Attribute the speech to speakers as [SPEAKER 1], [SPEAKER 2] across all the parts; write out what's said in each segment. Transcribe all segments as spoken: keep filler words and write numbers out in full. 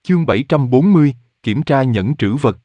[SPEAKER 1] Chương bảy trăm bốn mươi, kiểm tra nhẫn trữ vật.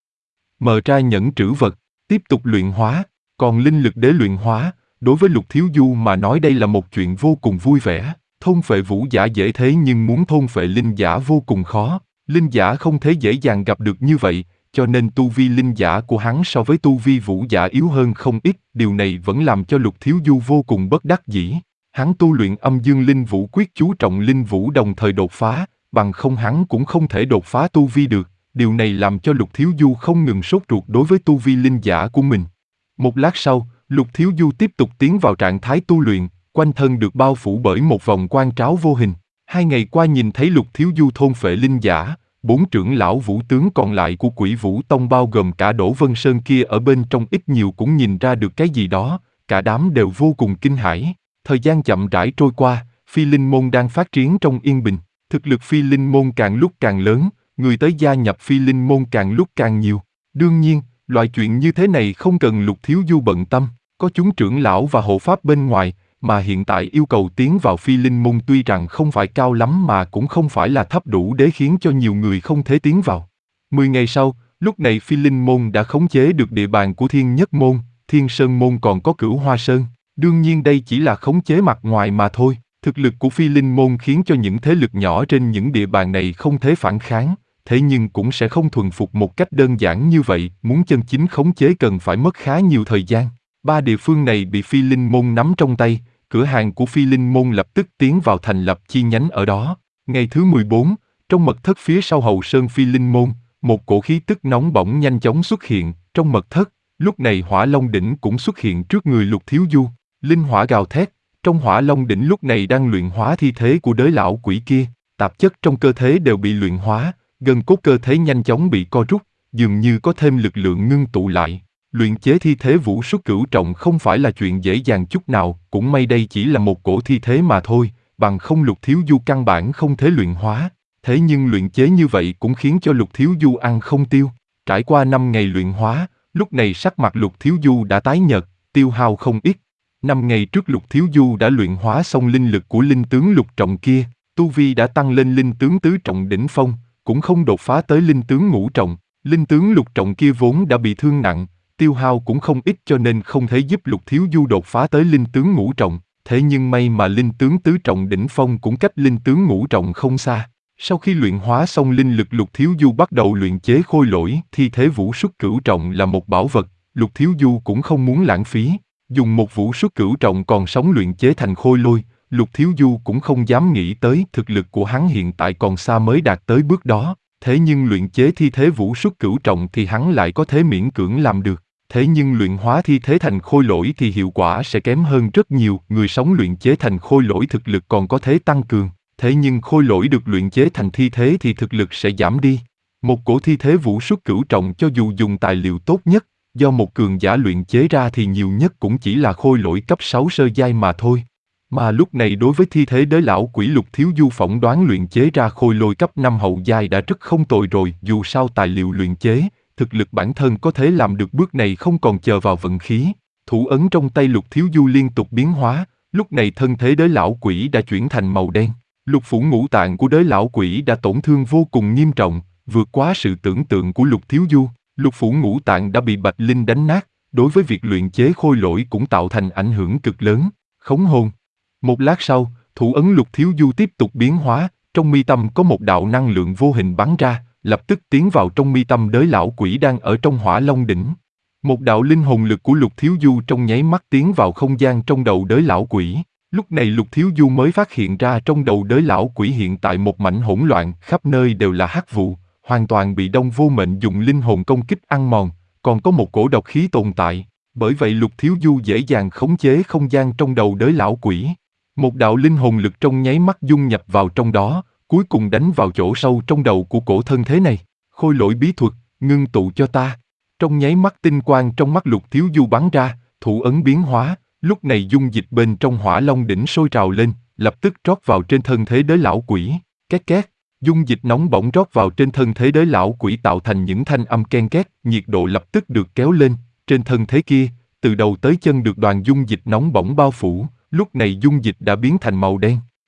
[SPEAKER 1] Mở ra nhẫn trữ vật, tiếp tục luyện hóa, còn linh lực để luyện hóa, đối với Lục Thiếu Du mà nói đây là một chuyện vô cùng vui vẻ. Thôn phệ vũ giả dễ thế nhưng muốn thôn phệ linh giả vô cùng khó. Linh giả không thể dễ dàng gặp được như vậy, cho nên tu vi linh giả của hắn so với tu vi vũ giả yếu hơn không ít. Điều này vẫn làm cho Lục Thiếu Du vô cùng bất đắc dĩ. Hắn tu luyện âm dương linh vũ quyết chú trọng linh vũ đồng thời đột phá, bằng không hắn cũng không thể đột phá tu vi được. Điều này làm cho Lục Thiếu Du không ngừng sốt ruột đối với tu vi linh giả của mình. Một lát sau, Lục Thiếu Du tiếp tục tiến vào trạng thái tu luyện, quanh thân được bao phủ bởi một vòng quang tráo vô hình. Hai ngày qua nhìn thấy Lục Thiếu Du thôn phệ linh giả, bốn trưởng lão vũ tướng còn lại của Quỷ Vũ Tông bao gồm cả Đỗ Vân Sơn kia ở bên trong ít nhiều cũng nhìn ra được cái gì đó, cả đám đều vô cùng kinh hãi. Thời gian chậm rãi trôi qua, Phi Linh Môn đang phát triển trong yên bình, thực lực Phi Linh Môn càng lúc càng lớn, người tới gia nhập Phi Linh Môn càng lúc càng nhiều. Đương nhiên, loại chuyện như thế này không cần Lục Thiếu Du bận tâm, có chúng trưởng lão và hộ pháp bên ngoài, mà hiện tại yêu cầu tiến vào Phi Linh Môn tuy rằng không phải cao lắm mà cũng không phải là thấp đủ để khiến cho nhiều người không thể tiến vào. Mười ngày sau, lúc này Phi Linh Môn đã khống chế được địa bàn của Thiên Nhất Môn, Thiên Sơn Môn còn có Cửu Hoa Sơn. Đương nhiên đây chỉ là khống chế mặt ngoài mà thôi, thực lực của Phi Linh Môn khiến cho những thế lực nhỏ trên những địa bàn này không thể phản kháng, thế nhưng cũng sẽ không thuần phục một cách đơn giản như vậy, muốn chân chính khống chế cần phải mất khá nhiều thời gian. Ba địa phương này bị Phi Linh Môn nắm trong tay, cửa hàng của Phi Linh Môn lập tức tiến vào thành lập chi nhánh ở đó. Ngày thứ mười bốn, trong mật thất phía sau hậu sơn Phi Linh Môn, một cổ khí tức nóng bỏng nhanh chóng xuất hiện trong mật thất, lúc này Hỏa Long đỉnh cũng xuất hiện trước người Lục Thiếu Du. Linh hỏa gào thét, trong Hỏa Long đỉnh lúc này đang luyện hóa thi thể của đới lão quỷ kia, tạp chất trong cơ thể đều bị luyện hóa, gân cốt cơ thể nhanh chóng bị co rút, dường như có thêm lực lượng ngưng tụ lại. Luyện chế thi thể vũ xuất cửu trọng không phải là chuyện dễ dàng chút nào, cũng may đây chỉ là một cổ thi thể mà thôi, bằng không Lục Thiếu Du căn bản không thể luyện hóa. Thế nhưng luyện chế như vậy cũng khiến cho Lục Thiếu Du ăn không tiêu. Trải qua năm ngày luyện hóa, lúc này sắc mặt Lục Thiếu Du đã tái nhợt, tiêu hao không ít. Năm ngày trước Lục Thiếu Du đã luyện hóa xong linh lực của linh tướng lục trọng kia, tu vi đã tăng lên linh tướng tứ trọng đỉnh phong, cũng không đột phá tới linh tướng ngũ trọng. Linh tướng lục trọng kia vốn đã bị thương nặng, tiêu hao cũng không ít cho nên không thể giúp Lục Thiếu Du đột phá tới linh tướng ngũ trọng. Thế nhưng may mà linh tướng tứ trọng đỉnh phong cũng cách linh tướng ngũ trọng không xa. Sau khi luyện hóa xong linh lực, Lục Thiếu Du bắt đầu luyện chế khôi lỗi. Thi thể vũ xuất cửu trọng là một bảo vật, Lục Thiếu Du cũng không muốn lãng phí. Dùng một vũ xuất cửu trọng còn sống luyện chế thành khôi lôi, Lục Thiếu Du cũng không dám nghĩ tới thực lực của hắn hiện tại còn xa mới đạt tới bước đó. Thế nhưng luyện chế thi thể vũ xuất cửu trọng thì hắn lại có thể miễn cưỡng làm được. Thế nhưng luyện hóa thi thể thành khôi lỗi thì hiệu quả sẽ kém hơn rất nhiều. Người sống luyện chế thành khôi lỗi thực lực còn có thể tăng cường. Thế nhưng khôi lỗi được luyện chế thành thi thể thì thực lực sẽ giảm đi. Một cổ thi thể vũ xuất cửu trọng cho dù dùng tài liệu tốt nhất, do một cường giả luyện chế ra thì nhiều nhất cũng chỉ là khôi lỗi cấp sáu sơ giai mà thôi. Mà lúc này đối với thi thể đới lão quỷ, Lục Thiếu Du phỏng đoán luyện chế ra khôi lôi cấp năm hậu giai đã rất không tồi rồi. Dù sao tài liệu luyện chế, thực lực bản thân có thể làm được bước này không còn chờ vào vận khí. Thủ ấn trong tay Lục Thiếu Du liên tục biến hóa, lúc này thân thể đới lão quỷ đã chuyển thành màu đen. Lục phủ ngũ tạng của đới lão quỷ đã tổn thương vô cùng nghiêm trọng, vượt quá sự tưởng tượng của Lục Thiếu Du. Lục phủ ngũ tạng đã bị Bạch Linh đánh nát, đối với việc luyện chế khôi lỗi cũng tạo thành ảnh hưởng cực lớn. Khống hồn. Một lát sau, thủ ấn Lục Thiếu Du tiếp tục biến hóa, trong mi tâm có một đạo năng lượng vô hình bắn ra, lập tức tiến vào trong mi tâm đới lão quỷ đang ở trong Hỏa Long đỉnh. Một đạo linh hồn lực của Lục Thiếu Du trong nháy mắt tiến vào không gian trong đầu đới lão quỷ. Lúc này Lục Thiếu Du mới phát hiện ra trong đầu đới lão quỷ hiện tại một mảnh hỗn loạn, khắp nơi đều là hắc vụ, hoàn toàn bị Đông Vô Mệnh dùng linh hồn công kích ăn mòn, còn có một cổ độc khí tồn tại. Bởi vậy Lục Thiếu Du dễ dàng khống chế không gian trong đầu đới lão quỷ. Một đạo linh hồn lực trong nháy mắt dung nhập vào trong đó, cuối cùng đánh vào chỗ sâu trong đầu của cổ thân thế này. Khôi lỗi bí thuật, ngưng tụ cho ta. Trong nháy mắt tinh quang trong mắt Lục Thiếu Du bắn ra, thủ ấn biến hóa, lúc này dung dịch bên trong Hỏa Long đỉnh sôi trào lên, lập tức rót vào trên thân thế đới lão quỷ. Két két, dung dịch nóng bỏng rót vào trên thân thế đới lão quỷ tạo thành những thanh âm ken két, nhiệt độ lập tức được kéo lên. Trên thân thế kia, từ đầu tới chân được đoàn dung dịch nóng bỏng bao phủ, lúc này dung dịch đã biến thành màu đen.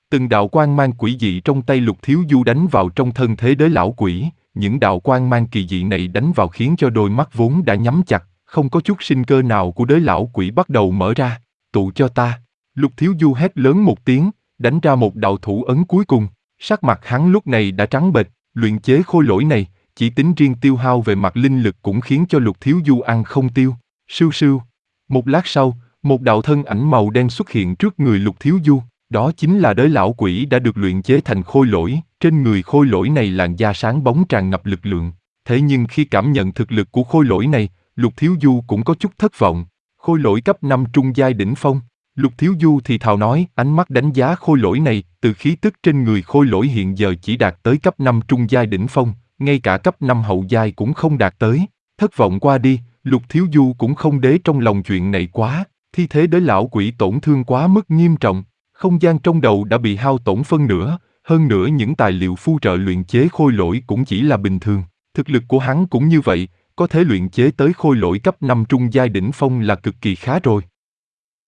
[SPEAKER 1] Từng đạo quang mang quỷ dị trong tay Lục Thiếu Du đánh vào trong thân thế đới lão quỷ, những đạo quang mang kỳ dị này đánh vào khiến cho đôi mắt vốn đã nhắm chặt, không có chút sinh cơ nào của đới lão quỷ bắt đầu mở ra. Tụ cho ta. Lục Thiếu Du hét lớn một tiếng, đánh ra một đạo thủ ấn cuối cùng. Sắc mặt hắn lúc này đã trắng bệch, luyện chế khôi lỗi này, chỉ tính riêng tiêu hao về mặt linh lực cũng khiến cho Lục Thiếu Du ăn không tiêu. Sưu sưu. Một lát sau, một đạo thân ảnh màu đen xuất hiện trước người Lục Thiếu Du. Đó chính là đới lão quỷ đã được luyện chế thành khôi lỗi, trên người khôi lỗi này làn da sáng bóng tràn ngập lực lượng. Thế nhưng khi cảm nhận thực lực của khôi lỗi này, Lục Thiếu Du cũng có chút thất vọng. Khôi lỗi cấp năm trung giai đỉnh phong. Lục Thiếu Du thì thào nói, ánh mắt đánh giá khôi lỗi này, từ khí tức trên người khôi lỗi hiện giờ chỉ đạt tới cấp năm trung giai đỉnh phong, ngay cả cấp năm hậu giai cũng không đạt tới. Thất vọng qua đi, Lục Thiếu Du cũng không đế trong lòng chuyện này quá, thi thế đới lão quỷ tổn thương quá mức nghiêm trọng. Không gian trong đầu đã bị hao tổn phân nửa, hơn nữa những tài liệu phụ trợ luyện chế khôi lỗi cũng chỉ là bình thường. Thực lực của hắn cũng như vậy, có thể luyện chế tới khôi lỗi cấp năm trung giai đỉnh phong là cực kỳ khá rồi.